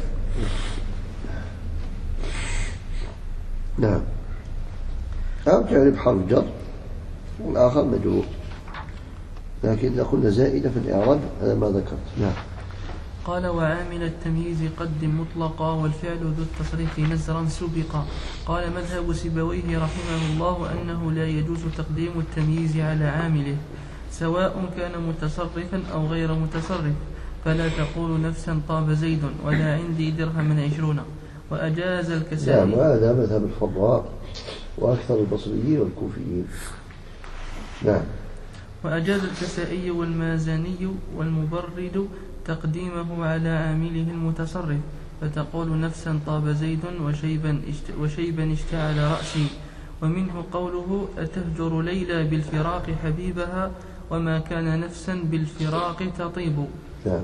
نعم، أو تعرف حرف جر والآخر مجرور، لكن إذا قلنا زائدة في الإعراب هذا ما ذكرت. نعم. قال وعامل التمييز قدم مطلقا والفعل ذو التصريف نزرا سبقا. قال مذهب سيبويه رحمه الله أنه لا يجوز تقديم التمييز على عامله سواء كان متصرفا أو غير متصرف، فلا تقول نفسا طاب زيد ولا عندي درهم 20. وأجاز الكسائي. نعم، وهذا مذهب الفراء وأكثر البصريين والكوفيين. نعم. وأجاز الكسائي والمازني والمبرد تقديمه على عامله المتصرف، فتقول نفسا طاب زيد وشيبا اشتعل رأسي. ومنه قوله أتهجر ليلى بالفراق حبيبها وما كان نفسا بالفراق تطيب. نعم.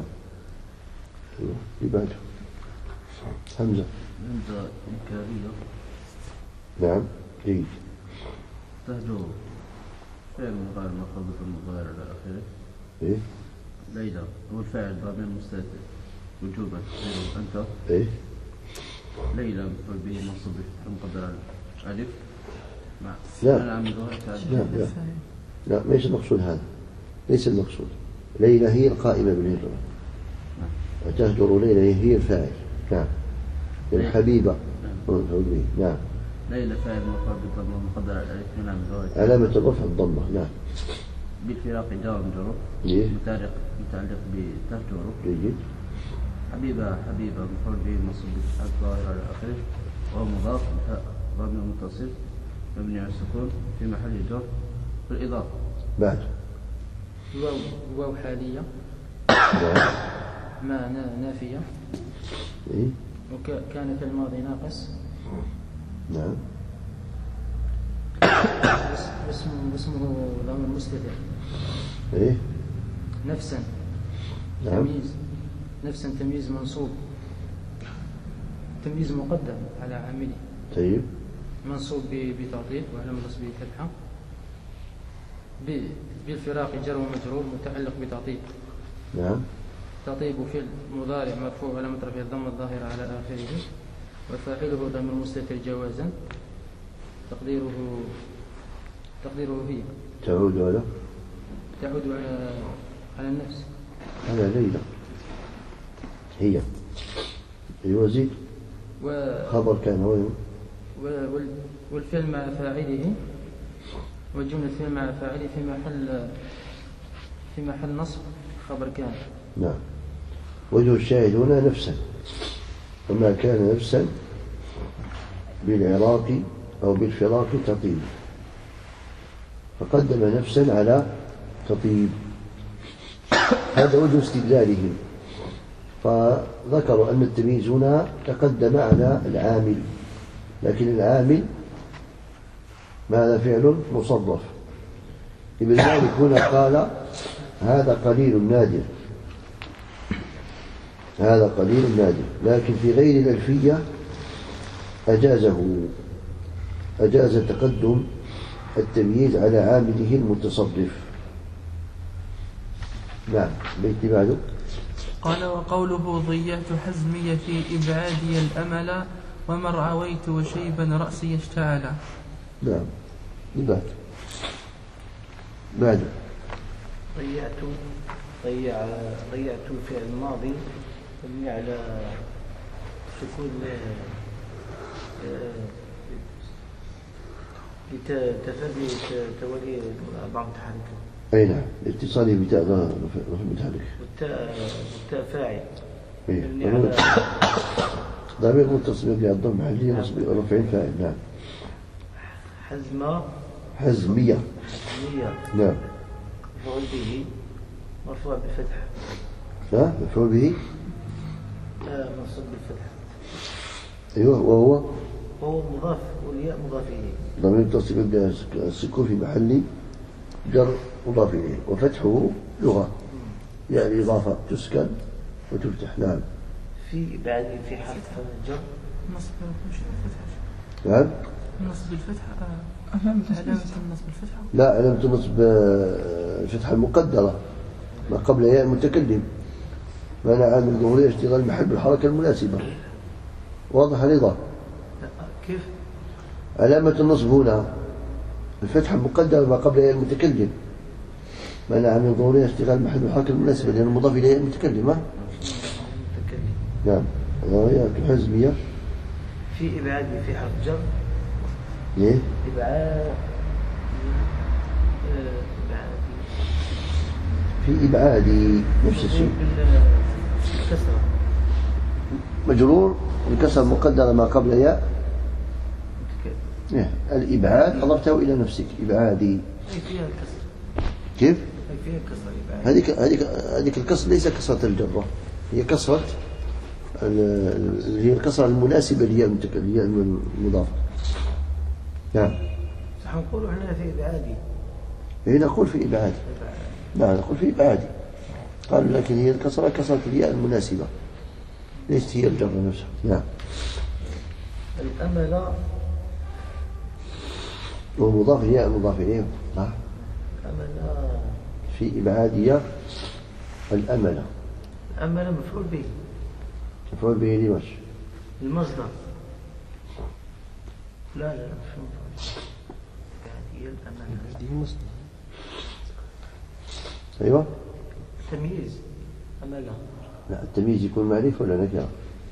يبعد همزة إنكارية. نعم، جيد. تهجر فعل غير مفعول في المضارع إلى آخره. إيه؟ ليلى هو الفاعل ضمير مستتر وجوبا أنت. إيه؟ ليلى مفعول به منصوب مقدر ألف. لا ليس المقصود هذا، ليس المقصود. ليلى هي القائمة بالهجرة، وتهجر ليلى هي الفاعل. نعم. الحبيبة مفعول به. نعم. ليلى فاعل مفعول بالضمة مقدر الألف من عامل علامة الرفع الضمة. نعم. بالفراق جار مجرور متعلق بتهجر. جيد. حبيبة مفعول به منصوب بالظاهر على آخره وهو مضاف ضمير متصل مبني على السكون في محل جر بالإضافة. بعد واو حالية ما نافية. إيه؟ وكان كالماضي ناقص. نعم. واسمه ضمير مستتر. إيه؟ نفسا. نعم. تمييز نفسا تمييز منصوب، تمييز مقدم على عامله. طيب. منصوب بتعطيل وعلامة نصبه فتحة. بالفراق جر ومجرور متعلق بتعطيل. نعم. تعطيب فعل مضارع مرفوع علامة رفعه الضمة الظاهرة على آخره، وفاعله ضمير مستتر جوازا تقديره هي. تعود على النفس. على ليلى. هي. يوزيد. خبر كان وين؟ والفعل مع فاعله، والجملة الفعل مع فاعله في محل نصب خبر كان. نعم. وجه الشاهد هنا نفسا، وما كان نفسا بالعراق أو بالفراق تطيب، فقدم نفسا على تطيب. هذا وجه استدلالهم، فذكروا أن التمييز هنا تقدم على العامل، لكن العامل ماذا؟ فعل مصرف. ابن مالك هنا قال هذا قليل نادر، هذا قليل نادر، لكن في غير الألفية أجاز تقدم التمييز على عامله المتصرف. نعم. بيت بعده. قال وقوله ضيعت حزمي في إبعادي الأمل ومن عويت وشيبا رأسي اشتعل. نعم. بعده. ضيعت الفعل الماضي مبني على سكون لتفرد تولي أربع متحركة. أي نعم. اتصالي بتاء رفع متحرك. والتاء فاعل. مبني على ضمير متصل مبني على الضم محلي نصب رفع فاعل. نعم. حزمية. نعم. مفعول به مرفوع بالفتحة. مفعول به منصوب بالفتحة. أيوه. وهو مضاف والياء مضاف إليه. ضمير متصل مبني السكون في محل جر مضاف إليه، وفتحه لغة يعني إضافة تسكن وتفتح. نعم. في بعد في حرف جر نصب الفتحة. نعم. نصب الفتحة. علامة النصب الفتحة. لا، علامة النصب الفتحة المقدرة ما قبل ياء المتكلم، منع من ظهورها اشتغال المحل بالحركة المناسبة. واضح رضا؟ كيف؟ علامة النصب هنا الفتحة المقدرة ما قبل ياء المتكلم، منع من ظهورها اشتغال المحل بالحركة المناسبة لأنه مضاف إلى ياء المتكلم. نعم. هي حزمية. في إبعاد في حرف جر. ليه؟ إبعاد في إبعادي نفس الشيء. بالكسرة. مجرور بالكسرة المقدرة ما قبل ياء. الإبعاد أضفته إلى نفسك. إبعادي. فيها الكسر. كيف؟ فيها الكسر. هذيك الكسر ليس كسرة الجرة، هي كسرة هي الكسرة المناسبة للياء المضافة. نعم. نقول احنا في إبعادي. نقول في إبعادي. نعم نقول في إبعادي. قالوا لكن هي الكسرة كسرة الياء المناسبة، ليست هي الجرة نفسها. نعم. الأمل ومضاف الياء مضاف إليه. نعم. الأمل في إبعادية الأمل. الأمل مفعول به. مفعول به لمش؟ المصدر. لا مش مفعول. هي الأمل. هذه مصدر. أيوة. تمييز أمل. لا، التمييز يكون معرفة ولا نكرة؟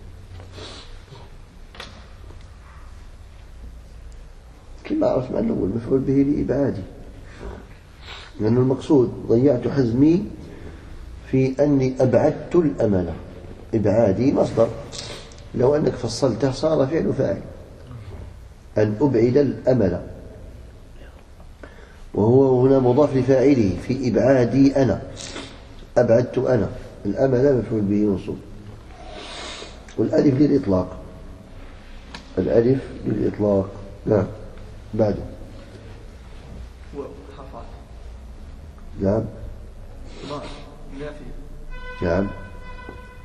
كما عرفنا الأول مفعول به لإبعادي، لأنه المقصود ضيعت حزمي في أني أبعدت الأمل. إبعادي مصدر، لو أنك فصلته صار فعل فاعل، أن أبعد الأمل، وهو هنا مضاف لفاعله في إبعادي أنا، أبعدت أنا. الأمل مفعول به منصوب، والألف للإطلاق. الألف للإطلاق. نعم. بعده حفظ. نعم. نافي. نعم.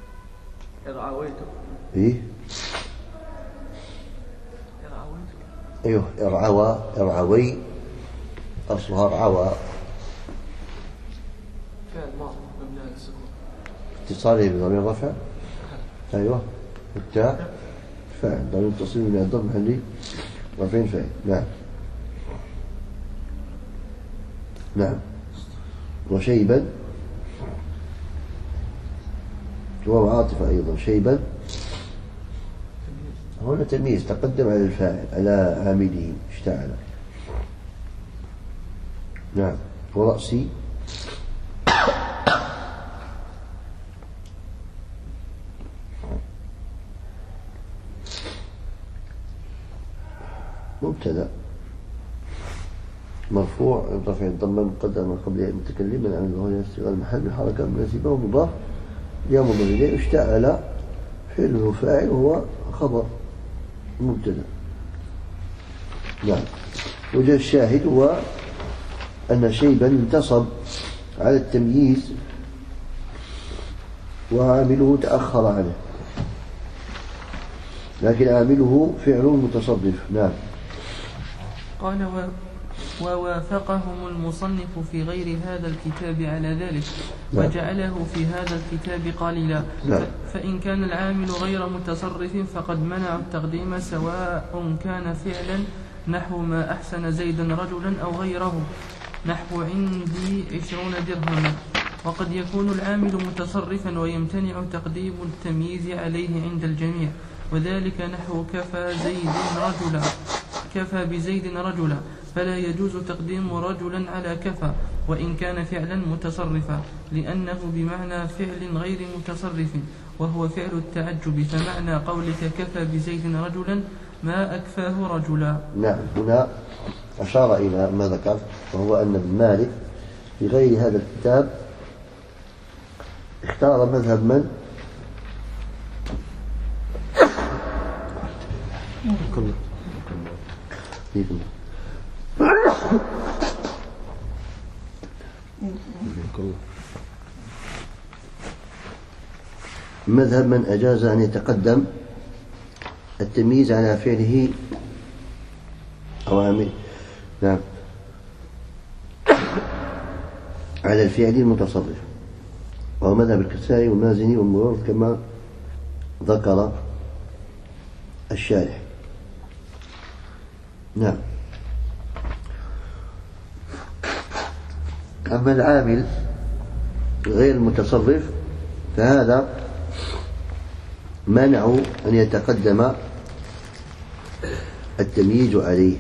رعويته. إيه؟ أيوه ارعوى ارعوي أصلها ارعوى فعل ماضي مبني على السكون اتصاله بضمير رفع. أيوه التاء فاعل ضمير تصل من الضم محلي رفعين فاعل. نعم نعم. وشيبا وهو عاطفة أيضا. شيبا هنا تمييز تقدم على الفاعل على عامله اشتعل. نعم. ورأسي مبتدأ مرفوع رفع الضمة مقدما قبل متكلما عن الظهور استغلال المحل الحركة المناسبة ومضاف يوم إليه اشتعل فعله فاعل وهو خبر مبتدأ. نعم. وجه الشاهد هو أن شيبا انتصب على التمييز وعامله تأخر عنه لكن عامله فعل متصرف. نعم. قال ووافقهم المصنف في غير هذا الكتاب على ذلك وجعله في هذا الكتاب قليلا. فإن كان العامل غير متصرف فقد منع التقديم سواء كان فعلا نحو ما أحسن زيدا رجلا أو غيره نحو عندي 20 درهما. وقد يكون العامل متصرفا ويمتنع تقديم التمييز عليه عند الجميع وذلك نحو كفى بزيد رجلا فلا يجوز تقديم رجلا على كفى وإن كان فعلا متصرفا لأنه بمعنى فعل غير متصرف وهو فعل التعجب. فمعنى قولك كفى بزيد رجلا ما أكفاه رجلا. نعم. هنا أشار إلى ما ذكرت وهو أن ابن مالك في غير هذا الكتاب اختار مذهب من؟ مذهب من أجاز أن يتقدم التمييز على فعله أو عامل. نعم. على الفعل المتصرف وهو مذهب الكسائي والمازني والمورث كما ذكر الشارح. نعم. أما العامل غير المتصرف فهذا منع أن يتقدم التمييز عليه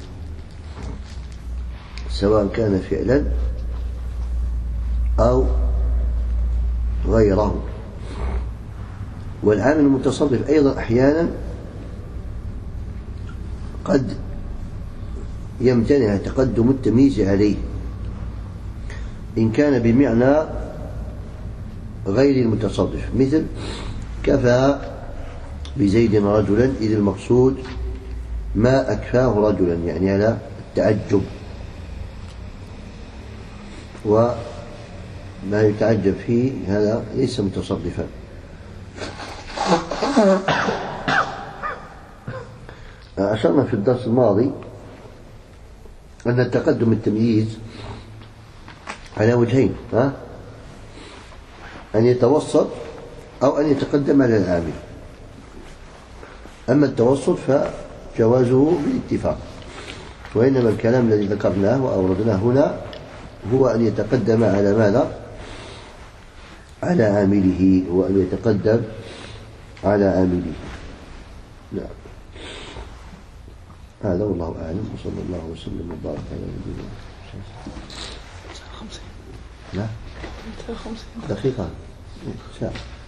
سواء كان فعلا أو غيره. والعامل المتصرف أيضا أحيانا قد يمتنع تقدم التمييز عليه إن كان بمعنى غير المتصرف مثل كفى بزيد رجلا إذ المقصود ما أكفاه رجلا يعني على التعجب وما يتعجب فيه هذا ليس متصرفا. أشرنا في الدرس الماضي أن تقدم التمييز على وجهين أن يتوسط أو أن يتقدم على العامل. أما التوسط فجوازه بالاتفاق وإنما الكلام الذي ذكرناه وأوردناه هنا هو أن يتقدم على ماذا؟ على عامله وأن يتقدم على عامله. نعم. هذا والله أعلم وصلى الله وسلم وبارك على نبينا محمد. لا دقيقة ساعة.